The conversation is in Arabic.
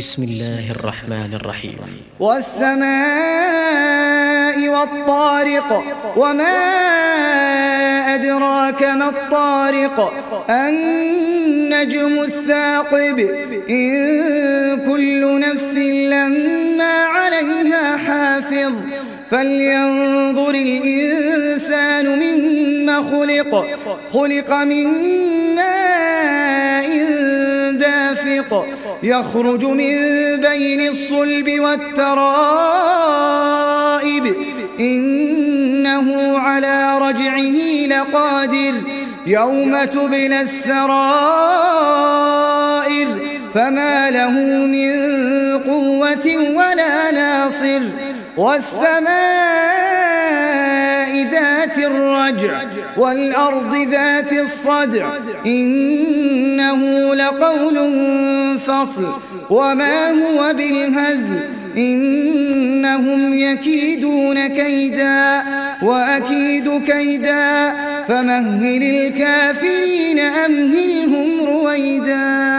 بسم الله الرحمن الرحيم. والسماء والطارق وما أدراك ما الطارق النجم الثاقب إن كل نفس لما عليها حافظ فلينظر الإنسان مما خلق من ماء دافق يخرج من بين الصلب والترائب إنه على رجعه لقادر يوم تبلى السرائر فما له من قوة ولا ناصر والسماء ذات الرجع والأرض ذات الصدع إنه لقول فصل وما هو بالهزل إنهم يكيدون كيدا وأكيد كيدا فمهل الكافرين أمهلهم رويدا.